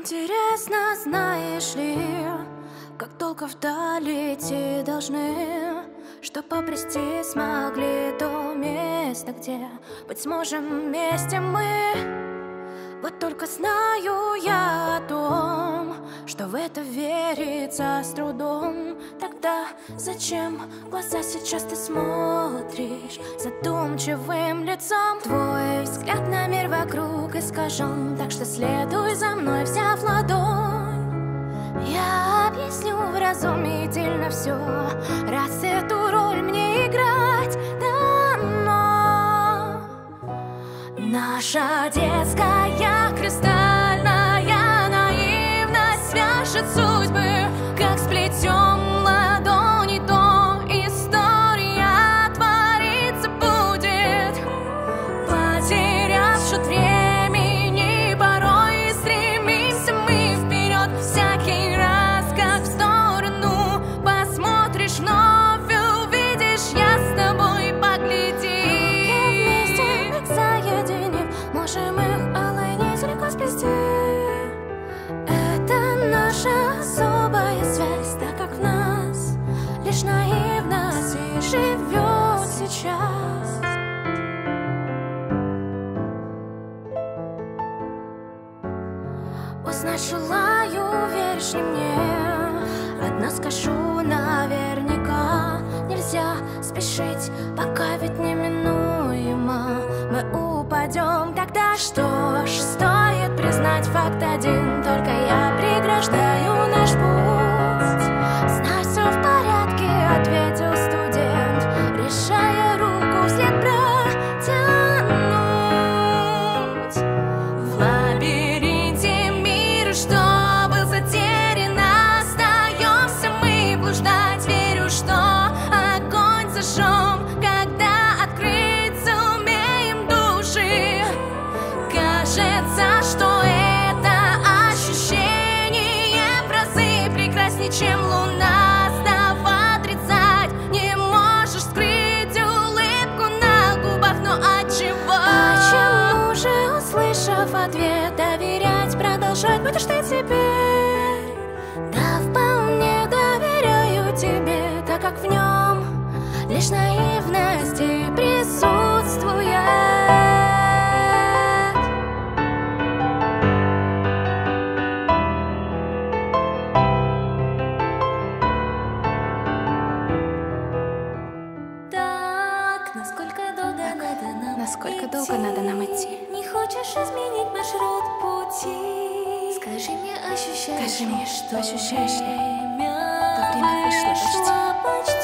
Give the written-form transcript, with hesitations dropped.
Интересно, знаешь ли, как долго вдали идти должны, чтоб обрести смогли то место, где быть сможем вместе мы. Вот только знаю я о том, что в это верится с трудом. Тогда зачем в глаза сейчас ты смотришь задумчивым лицом? Твой взгляд на мир вокруг искажен, так что следуй за мной, взяв ладонь. Я объясню вразумительно все, раз эту роль мне играть дано. Наша детская кристальная наивность свяжет судьбы, как сплетем ладони, то история твориться будет. Потеряв счет времени, порой стремимся мы вперед. Всякий раз, как в сторону посмотришь, вновь увидишь, я с тобой погляди. Можем их алой нить легко сплести. Это наша особая связь, так как в нас лишь наивность и живет сейчас. Узнать желаю, веришь ли мне? Одно скажу наверняка: нельзя спешить, пока ведь неминуемо мы упадем. Тогда что ж, стоит признать факт один: только я преграждаю наш путь. Знай, все в порядке, ответил студент, решая руку вслед протянуть. В лабиринте мира, что был затерян, остаемся мы блуждать. Верю, что огонь зажжем, когда открыть сумеем души. Кажется, что это ощущение в разы прекраснее, чем луна. Став отрицать, не можешь скрыть улыбку на губах, но отчего? Почему же, услышав ответ, доверять продолжать будешь ты теперь? Да, вполне доверяю тебе, так как в нем лишь наивность и присутствует. Насколько долго надо нам идти? Не хочешь изменить маршрут пути? Скажи мне, ощущаешь Скажи мне, ли, что ощущаешь ли? то время вышло почти?